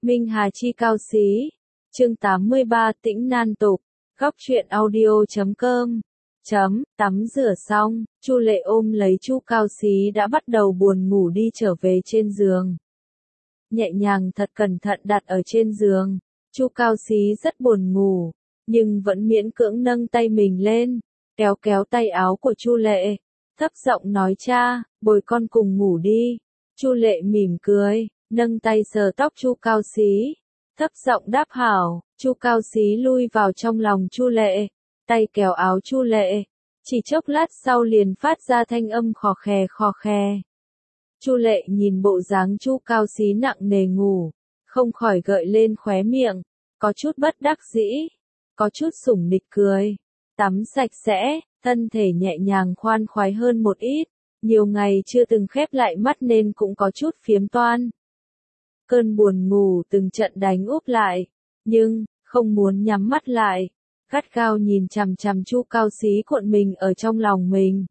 Minh Hà Chi Cao Xí, chương 83 Tĩnh Nan Tục, góc truyện audio.com. Tắm rửa xong, Chu Lệ ôm lấy Chu Cao Xí đã bắt đầu buồn ngủ đi trở về trên giường. Nhẹ nhàng thật cẩn thận đặt ở trên giường, Chu Cao Xí rất buồn ngủ, nhưng vẫn miễn cưỡng nâng tay mình lên, kéo kéo tay áo của Chu Lệ, thấp giọng nói cha, bồi con cùng ngủ đi. Chu Lệ mỉm cười, nâng tay sờ tóc Chu Cao Xí, thấp giọng đáp hảo. Chu Cao Xí lui vào trong lòng Chu Lệ, tay kéo áo Chu Lệ, chỉ chốc lát sau liền phát ra thanh âm khò khè khò khè. Chu Lệ nhìn bộ dáng Chu Cao Xí nặng nề ngủ, không khỏi gợi lên khóe miệng, có chút bất đắc dĩ, có chút sủng nịch cười. Tắm sạch sẽ, thân thể nhẹ nhàng khoan khoái hơn một ít, nhiều ngày chưa từng khép lại mắt nên cũng có chút phiếm toan. Cơn buồn ngủ từng trận đánh úp lại, nhưng không muốn nhắm mắt lại, gắt gao nhìn chằm chằm Chu Cao Xí cuộn mình ở trong lòng mình.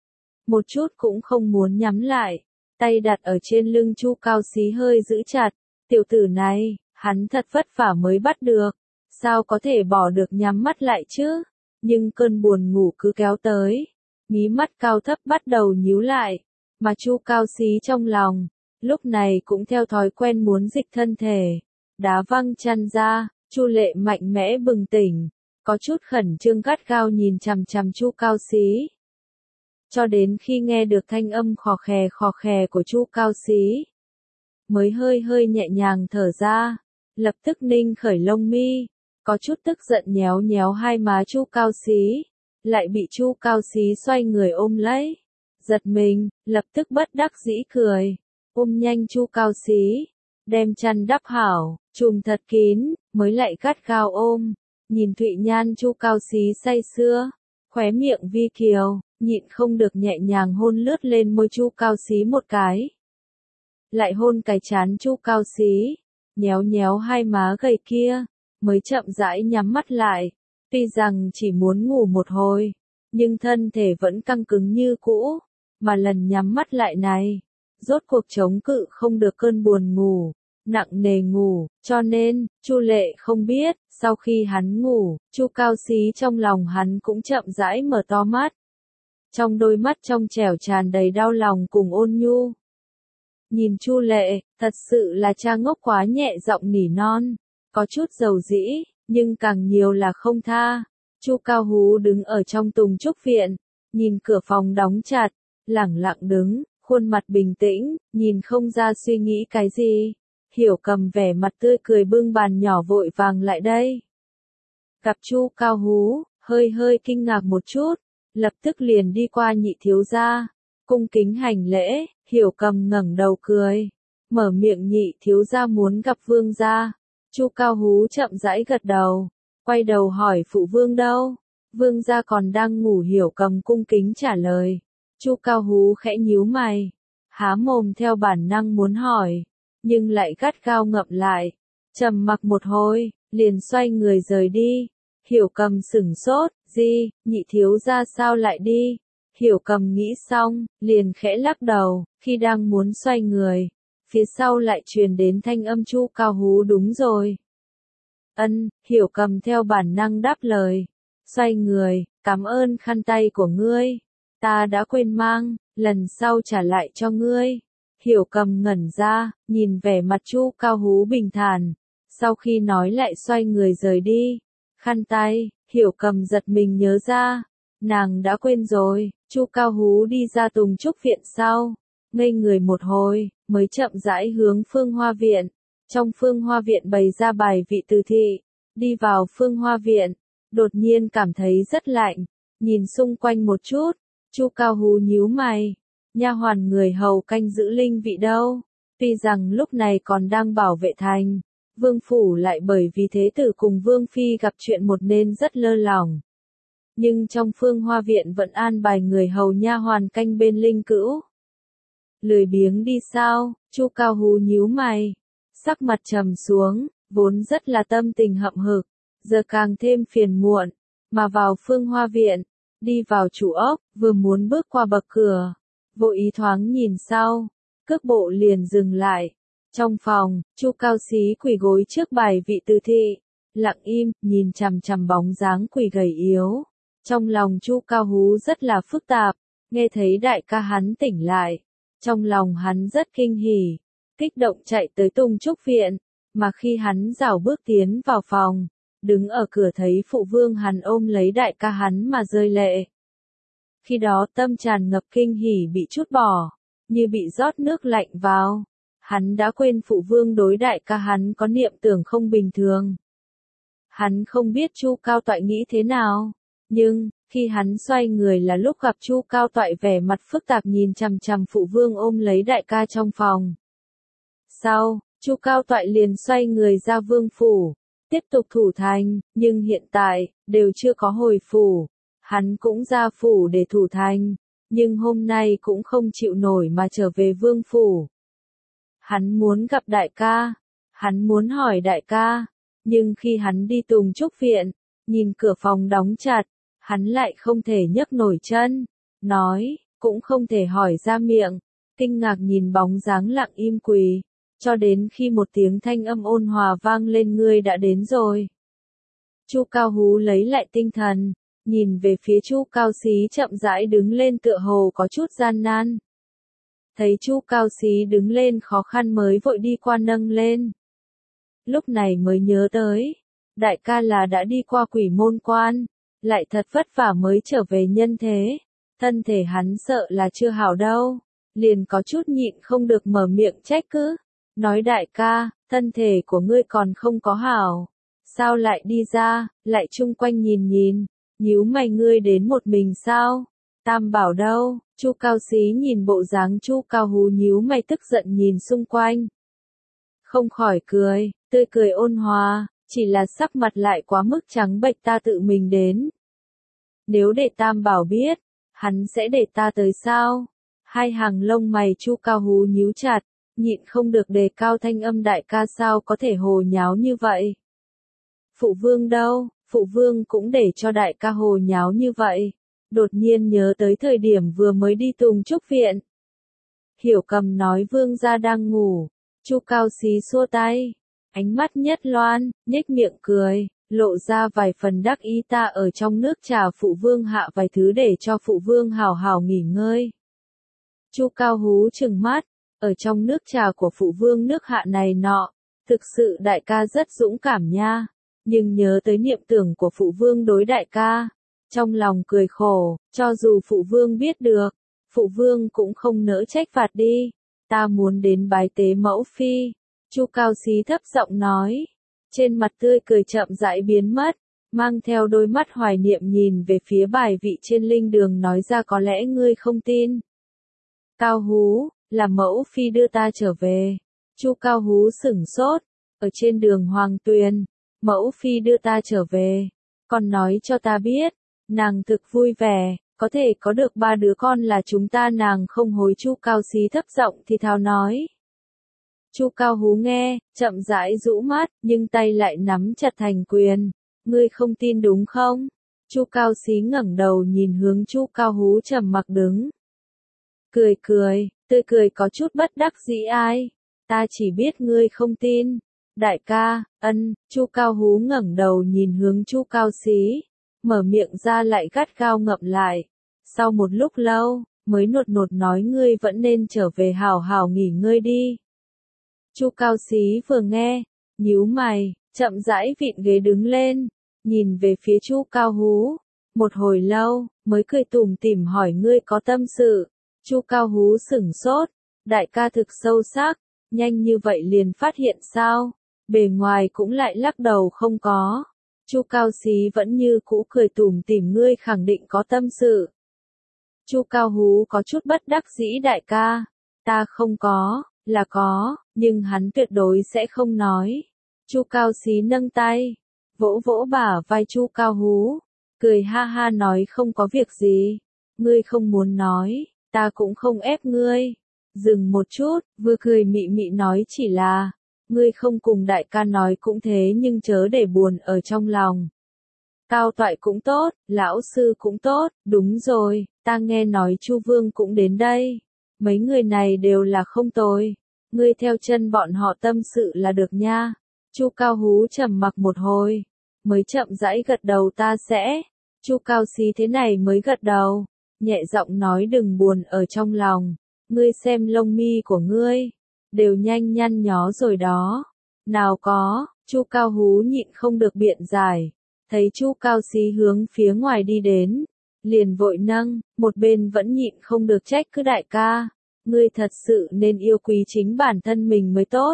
Một chút cũng không muốn nhắm lại, tay đặt ở trên lưng Chu Cao Xí hơi giữ chặt, tiểu tử này, hắn thật vất vả mới bắt được, sao có thể bỏ được nhắm mắt lại chứ? Nhưng cơn buồn ngủ cứ kéo tới, mí mắt cao thấp bắt đầu nhíu lại, mà Chu Cao Xí trong lòng, lúc này cũng theo thói quen muốn dịch thân thể, đá văng chăn ra. Chu Lệ mạnh mẽ bừng tỉnh, có chút khẩn trương gắt gao nhìn chằm chằm Chu Cao Xí. Cho đến khi nghe được thanh âm khò khè của Chu Cao Xí, mới hơi hơi nhẹ nhàng thở ra, lập tức ninh khởi lông mi, có chút tức giận nhéo nhéo hai má Chu Cao Xí, lại bị Chu Cao Xí xoay người ôm lấy. Giật mình, lập tức bất đắc dĩ cười, ôm nhanh Chu Cao Xí, đem chăn đắp hảo, trùm thật kín, mới lại gắt gao ôm, nhìn Thụy Nhan Chu Cao Xí say sưa, khóe miệng vi kiều, nhịn không được nhẹ nhàng hôn lướt lên môi Chu Cao Xí một cái. Lại hôn cái trán Chu Cao Xí, nhéo nhéo hai má gầy kia, mới chậm rãi nhắm mắt lại, tuy rằng chỉ muốn ngủ một hồi, nhưng thân thể vẫn căng cứng như cũ, mà lần nhắm mắt lại này, rốt cuộc chống cự không được cơn buồn ngủ, nặng nề ngủ, cho nên, Chu Lệ không biết, sau khi hắn ngủ, Chu Cao Xí trong lòng hắn cũng chậm rãi mở to mắt. Trong đôi mắt trong trẻo tràn đầy đau lòng cùng ôn nhu. Nhìn Chu Lệ, thật sự là cha ngốc quá, nhẹ giọng nỉ non, có chút dầu dĩ, nhưng càng nhiều là không tha. Chu Cao Hú đứng ở trong tùng trúc viện, nhìn cửa phòng đóng chặt, lẳng lặng đứng, khuôn mặt bình tĩnh, nhìn không ra suy nghĩ cái gì. Hiểu Cầm vẻ mặt tươi cười bưng bàn nhỏ vội vàng lại đây. Gặp Chu Cao Hú, hơi hơi kinh ngạc một chút, lập tức liền đi qua nhị thiếu gia, cung kính hành lễ. Hiểu Cầm ngẩng đầu cười, mở miệng, nhị thiếu gia muốn gặp vương gia. Chu Cao Hú chậm rãi gật đầu, quay đầu hỏi phụ vương đâu? Vương gia còn đang ngủ. Hiểu Cầm cung kính trả lời. Chu Cao Hú khẽ nhíu mày, há mồm theo bản năng muốn hỏi, nhưng lại gắt gao ngậm lại, trầm mặc một hồi, liền xoay người rời đi. Hiểu Cầm sửng sốt, gì, nhị thiếu gia sao lại đi? Hiểu Cầm nghĩ xong, liền khẽ lắc đầu, khi đang muốn xoay người, phía sau lại truyền đến thanh âm Chu Cao Hú đúng rồi. Ân, Hiểu Cầm theo bản năng đáp lời, xoay người, cảm ơn khăn tay của ngươi, ta đã quên mang, lần sau trả lại cho ngươi. Hiểu Cầm ngẩn ra, nhìn vẻ mặt Chu Cao Hú bình thản, sau khi nói lại xoay người rời đi. Khăn tay, Hiểu Cầm giật mình nhớ ra, nàng đã quên rồi. Chu Cao Hú đi ra tùng trúc viện sau, ngây người một hồi, mới chậm rãi hướng Phương Hoa Viện. Trong Phương Hoa Viện bày ra bài vị từ thị, đi vào Phương Hoa Viện, đột nhiên cảm thấy rất lạnh, nhìn xung quanh một chút, Chu Cao Hú nhíu mày, nha hoàn người hầu canh giữ linh vị đâu? Tuy rằng lúc này còn đang bảo vệ thành, vương phủ lại bởi vì thế tử cùng vương phi gặp chuyện một nên rất lơ lỏng. Nhưng trong Phương Hoa Viện vẫn an bài người hầu nha hoàn canh bên linh cữu. Lười biếng đi sao? Chu Cao Hú nhíu mày, sắc mặt trầm xuống, vốn rất là tâm tình hậm hực, giờ càng thêm phiền muộn, mà vào Phương Hoa Viện, đi vào chủ ốc, vừa muốn bước qua bậc cửa, vô ý thoáng nhìn sau, cước bộ liền dừng lại, Trong phòng, Chu Cao Xí quỳ gối trước bài vị từ thị, lặng im, nhìn chằm chằm bóng dáng quỳ gầy yếu. Trong lòng Chu Cao Hú rất là phức tạp, nghe thấy đại ca hắn tỉnh lại. Trong lòng hắn rất kinh hỉ, kích động chạy tới Tùng Trúc Viện, mà khi hắn rảo bước tiến vào phòng, đứng ở cửa thấy phụ vương hắn ôm lấy đại ca hắn mà rơi lệ. Khi đó tâm tràn ngập kinh hỉ bị trút bỏ, như bị rót nước lạnh vào. Hắn đã quên phụ vương đối đại ca hắn có niệm tưởng không bình thường. Hắn không biết Chu Cao Toại nghĩ thế nào, nhưng khi hắn xoay người là lúc gặp Chu Cao Toại vẻ mặt phức tạp nhìn chằm chằm phụ vương ôm lấy đại ca trong phòng. Sau, Chu Cao Toại liền xoay người ra vương phủ, tiếp tục thủ thành, nhưng hiện tại, đều chưa có hồi phủ. Hắn cũng ra phủ để thủ thành, nhưng hôm nay cũng không chịu nổi mà trở về vương phủ. Hắn muốn gặp đại ca, hắn muốn hỏi đại ca, nhưng khi hắn đi Tùng Trúc Viện, nhìn cửa phòng đóng chặt, hắn lại không thể nhấc nổi chân, nói, cũng không thể hỏi ra miệng, kinh ngạc nhìn bóng dáng lặng im quỳ, cho đến khi một tiếng thanh âm ôn hòa vang lên ngươi đã đến rồi. Chu Cao Hú lấy lại tinh thần, nhìn về phía Chu Cao Xí chậm rãi đứng lên tựa hồ có chút gian nan. Thấy Chu Cao Xí đứng lên khó khăn mới vội đi qua nâng lên. Lúc này mới nhớ tới, đại ca là đã đi qua quỷ môn quan, lại thật vất vả mới trở về nhân thế, thân thể hắn sợ là chưa hảo đâu, liền có chút nhịn không được mở miệng trách cứ, nói đại ca, thân thể của ngươi còn không có hảo, sao lại đi ra, lại chung quanh nhìn nhìn, nhíu mày ngươi đến một mình sao, Tam Bảo đâu, Chu Cao Xí nhìn bộ dáng Chu Cao Hú nhíu mày tức giận nhìn xung quanh. Không khỏi cười, tươi cười ôn hòa, chỉ là sắc mặt lại quá mức trắng bệch ta tự mình đến. Nếu để Tam Bảo biết, hắn sẽ để ta tới sao? Hai hàng lông mày Chu Cao Hú nhíu chặt, nhịn không được đề cao thanh âm đại ca sao có thể hồ nháo như vậy. Phụ vương đâu, phụ vương cũng để cho đại ca hồ nháo như vậy. Đột nhiên nhớ tới thời điểm vừa mới đi Tùng Trúc Viện. Hiểu Cầm nói vương gia đang ngủ, Chu Cao Xí xua tay, ánh mắt nhất loan, nhếch miệng cười, lộ ra vài phần đắc ý ta ở trong nước trà phụ vương hạ vài thứ để cho phụ vương hào hào nghỉ ngơi. Chu Cao Hú trừng mắt, ở trong nước trà của phụ vương nước hạ này nọ, thực sự đại ca rất dũng cảm nha, nhưng nhớ tới niệm tưởng của phụ vương đối đại ca, trong lòng cười khổ, cho dù phụ vương biết được, phụ vương cũng không nỡ trách phạt đi, ta muốn đến bái tế mẫu phi. Chu Cao Xí thấp giọng nói, trên mặt tươi cười chậm rãi biến mất, mang theo đôi mắt hoài niệm nhìn về phía bài vị trên linh đường nói ra có lẽ ngươi không tin. Cao Hú, là mẫu phi đưa ta trở về. Chu Cao Hú sửng sốt, ở trên đường Hoàng Tuyền, mẫu phi đưa ta trở về, còn nói cho ta biết, nàng thực vui vẻ, có thể có được 3 đứa con là chúng ta nàng không hối. Chu Cao Xí thấp giọng thì thào nói. Chu Cao Hú nghe, chậm rãi rũ mắt, nhưng tay lại nắm chặt thành quyền. Ngươi không tin đúng không? Chu Cao Xí ngẩng đầu nhìn hướng Chu Cao Hú trầm mặc đứng. Cười cười, tươi cười có chút bất đắc dĩ ai. Ta chỉ biết ngươi không tin. Đại ca, Chu Cao Hú ngẩng đầu nhìn hướng Chu Cao Xí, mở miệng ra lại gắt gao ngậm lại. Sau một lúc lâu, mới nột nột nói ngươi vẫn nên trở về hào hào nghỉ ngơi đi. Chu Cao Xí vừa nghe, nhíu mày, chậm rãi vịn ghế đứng lên, nhìn về phía Chu Cao Hú, một hồi lâu, mới cười tủm tỉm hỏi ngươi có tâm sự. Chu Cao Hú sửng sốt, đại ca thực sâu sắc, nhanh như vậy liền phát hiện sao, bề ngoài cũng lại lắc đầu không có. Chu Cao Xí vẫn như cũ cười tủm tỉm ngươi khẳng định có tâm sự. Chu Cao Hú có chút bất đắc dĩ đại ca, ta không có, là có, nhưng hắn tuyệt đối sẽ không nói. Chu Cao Xí nâng tay, vỗ vỗ bả vai Chu Cao Hú, cười ha ha nói không có việc gì, ngươi không muốn nói, ta cũng không ép ngươi. Dừng một chút, vừa cười mị mị nói chỉ là, ngươi không cùng đại ca nói cũng thế nhưng chớ để buồn ở trong lòng. Cao Toại cũng tốt, lão sư cũng tốt, đúng rồi, ta nghe nói Chu Vương cũng đến đây. Mấy người này đều là không tồi. ngươi theo chân bọn họ tâm sự là được nha. Chu Cao Hú trầm mặc một hồi, mới chậm rãi gật đầu ta sẽ. Chu Cao Xí thế này mới gật đầu, nhẹ giọng nói đừng buồn ở trong lòng, ngươi xem lông mi của ngươi, đều nhanh nhăn nhó rồi đó. Nào có, Chu Cao Hú nhịn không được biện giải, thấy Chu Cao Xí hướng phía ngoài đi đến, liền vội nâng, một bên vẫn nhịn không được trách cứ đại ca, ngươi thật sự nên yêu quý chính bản thân mình mới tốt.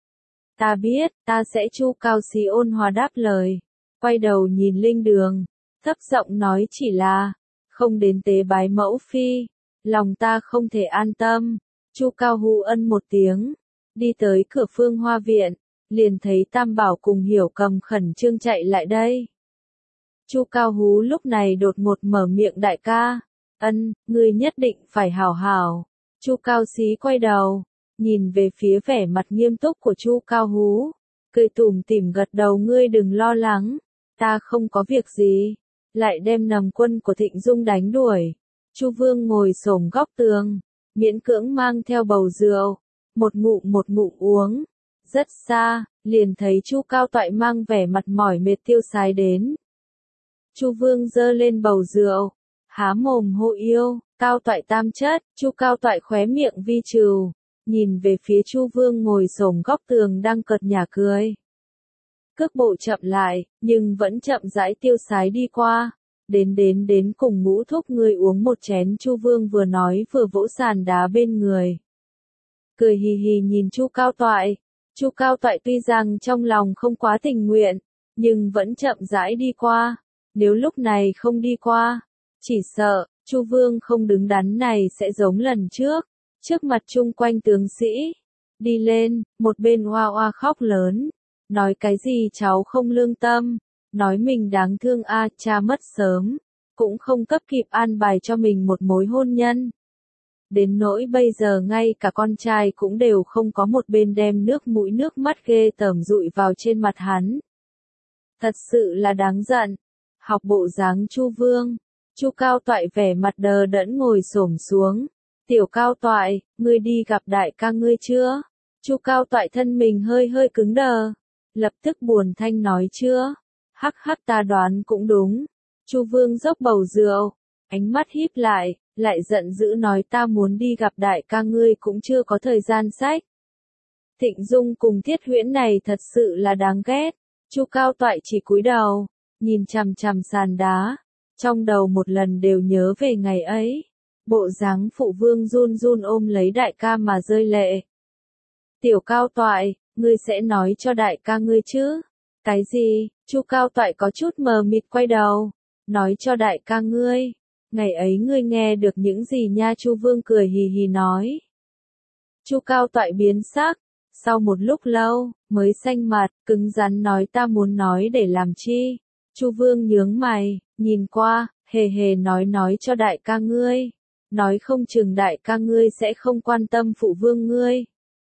Ta biết, ta sẽ. Chu Cao Xí ôn hòa đáp lời, quay đầu nhìn Linh Đường, thấp giọng nói chỉ là, không đến tế bái mẫu phi, lòng ta không thể an tâm. Chu Cao Hú ân một tiếng, đi tới cửa Phương Hoa viện, liền thấy Tam Bảo cùng Hiểu Cầm khẩn trương chạy lại đây. Chu Cao Hú lúc này đột ngột mở miệng đại ca, ngươi nhất định phải hảo hảo. Chu Cao Xí quay đầu, nhìn về phía vẻ mặt nghiêm túc của Chu Cao Hú, cười tủm tỉm gật đầu ngươi đừng lo lắng, ta không có việc gì, lại đem nằm quân của Thịnh Dung đánh đuổi. Chu Vương ngồi xổm góc tường, miễn cưỡng mang theo bầu rượu, một ngụm uống, rất xa, liền thấy Chu Cao Toại mang vẻ mặt mỏi mệt tiêu sái đến. Chu Vương giơ lên bầu rượu, há mồm hô yêu, Cao Toại tam chất. Chu Cao Toại khóe miệng vi trừ, nhìn về phía Chu Vương ngồi xổm góc tường đang cợt nhả cười. Cước bộ chậm lại, nhưng vẫn chậm rãi tiêu sái đi qua, đến cùng Ngũ thúc ngươi uống một chén. Chu Vương vừa nói vừa vỗ sàn đá bên người, cười hì hì nhìn Chu Cao Toại. Chu Cao Toại tuy rằng trong lòng không quá tình nguyện, nhưng vẫn chậm rãi đi qua. Nếu lúc này không đi qua, chỉ sợ Chu Vương không đứng đắn này sẽ giống lần trước, trước mặt chung quanh tướng sĩ, đi lên, một bên oa oa khóc lớn, nói cái gì cháu không lương tâm, nói mình đáng thương cha mất sớm, cũng không cấp kịp an bài cho mình một mối hôn nhân. Đến nỗi bây giờ ngay cả con trai cũng đều không có, một bên đem nước mũi nước mắt ghê tởm dụi vào trên mặt hắn. Thật sự là đáng giận. Học bộ dáng Chu Vương, Chu Cao Toại vẻ mặt đờ đẫn ngồi xổm xuống. Tiểu Cao Toại, ngươi đi gặp đại ca ngươi chưa? Chu Cao Toại thân mình hơi cứng đờ, lập tức buồn thanh nói chưa? Hắc hắc ta đoán cũng đúng. Chu Vương dốc bầu rượu, ánh mắt híp lại giận dữ nói ta muốn đi gặp đại ca ngươi cũng chưa có thời gian sách. Thịnh Dung cùng Thiết Huyễn này thật sự là đáng ghét. Chu Cao Toại chỉ cúi đầu, nhìn chằm chằm sàn đá, trong đầu một lần đều nhớ về ngày ấy. Bộ dáng phụ vương run run ôm lấy đại ca mà rơi lệ. Tiểu Cao Toại, ngươi sẽ nói cho đại ca ngươi chứ? Cái gì? Chu Cao Toại có chút mờ mịt quay đầu, nói cho đại ca ngươi. Ngày ấy ngươi nghe được những gì nha? Chu Vương cười hì hì nói. Chu Cao Toại biến sắc, sau một lúc lâu, mới xanh mặt, cứng rắn nói ta muốn nói để làm chi? Chu Vương nhướng mày, nhìn qua, hề hề nói cho đại ca ngươi. Nói không chừng đại ca ngươi sẽ không quan tâm phụ vương ngươi.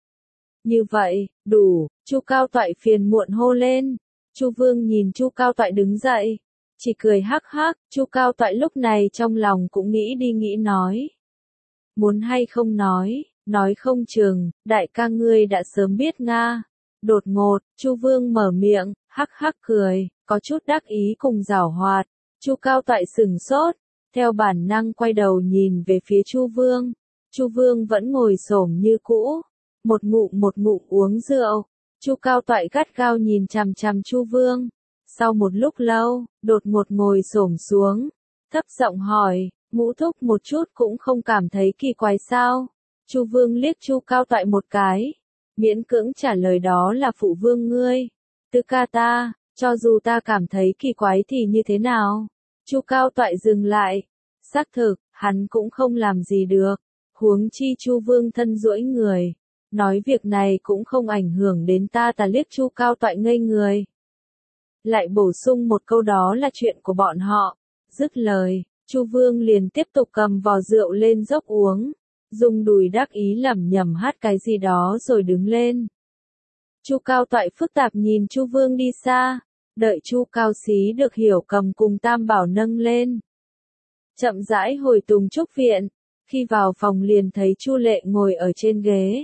Như vậy, đủ. Chu Cao Toại phiền muộn hô lên. Chu Vương nhìn Chu Cao Toại đứng dậy, chỉ cười hắc hắc. Chu Cao Toại lúc này trong lòng cũng nghĩ đi nghĩ nói. Muốn hay không nói không chừng, đại ca ngươi đã sớm biết nga. Đột ngột, Chu Vương mở miệng, hắc hắc cười, có chút đắc ý cùng giảo hoạt. Chu Cao Toại sửng sốt, theo bản năng quay đầu nhìn về phía Chu Vương. Chu Vương vẫn ngồi xổm như cũ, một ngụm uống rượu. Chu Cao Toại gắt gao nhìn chằm chằm Chu Vương. Sau một lúc lâu, đột ngột ngồi xổm xuống, thấp giọng hỏi, Ngũ thúc một chút cũng không cảm thấy kỳ quái sao? Chu Vương liếc Chu Cao Toại một cái, miễn cưỡng trả lời đó là phụ vương ngươi, tư ca ta, cho dù ta cảm thấy kỳ quái thì như thế nào? Chu Cao Toại dừng lại, xác thực, hắn cũng không làm gì được, huống chi Chu Vương thân duỗi người, nói việc này cũng không ảnh hưởng đến ta. Liếc Chu Cao Toại ngây người, lại bổ sung một câu đó là chuyện của bọn họ. Dứt lời, Chu Vương liền tiếp tục cầm vò rượu lên dốc uống, dùng đùi đắc ý lẩm nhẩm hát cái gì đó rồi đứng lên. Chu Cao Toại phức tạp nhìn Chu Vương đi xa, đợi Chu Cao Xí được Hiểu Cầm cùng Tam Bảo nâng lên, chậm rãi hồi Tùng Trúc viện. Khi vào phòng liền thấy Chu Lệ ngồi ở trên ghế,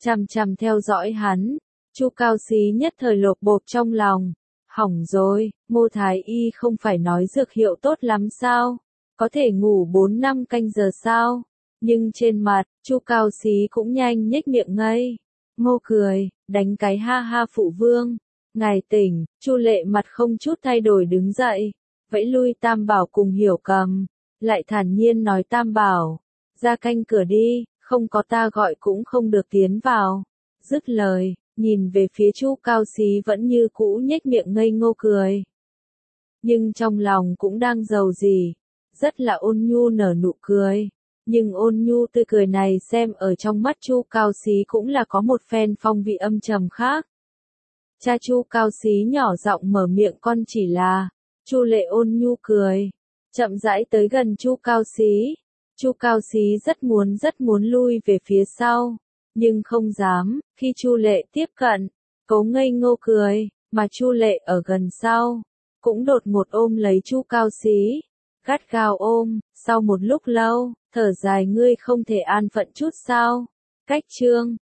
chằm chằm theo dõi hắn. Chu Cao Xí nhất thời lột bột trong lòng. Hỏng rồi, Ngô Thái Y không phải nói dược hiệu tốt lắm sao? Có thể ngủ 4-5 canh giờ sao? Nhưng trên mặt, Chu Cao Xí cũng nhanh nhếch miệng ngây. Ngô cười, đánh cái ha ha phụ vương. Ngài tỉnh, Chu Lệ mặt không chút thay đổi đứng dậy, vẫy lui Tam Bảo cùng Hiểu Cầm, lại thản nhiên nói Tam Bảo, ra canh cửa đi, không có ta gọi cũng không được tiến vào. Dứt lời, nhìn về phía Chu Cao Xí vẫn như cũ nhếch miệng ngây ngô cười. Nhưng trong lòng cũng đang giàu gì, rất là ôn nhu nở nụ cười. Nhưng ôn nhu tươi cười này xem ở trong mắt Chu Cao Xí cũng là có một phen phong vị âm trầm khác. Cha Chu Cao Xí nhỏ giọng mở miệng con chỉ là, Chu Lệ ôn nhu cười, chậm rãi tới gần Chu Cao Xí. Chu Cao Xí rất muốn lui về phía sau, nhưng không dám, khi Chu Lệ tiếp cận, cố ngây ngô cười, mà Chu Lệ ở gần sau, cũng đột ngột ôm lấy Chu Cao Xí, gắt gao ôm, sau một lúc lâu, thở dài ngươi không thể an phận chút sao? Cách chương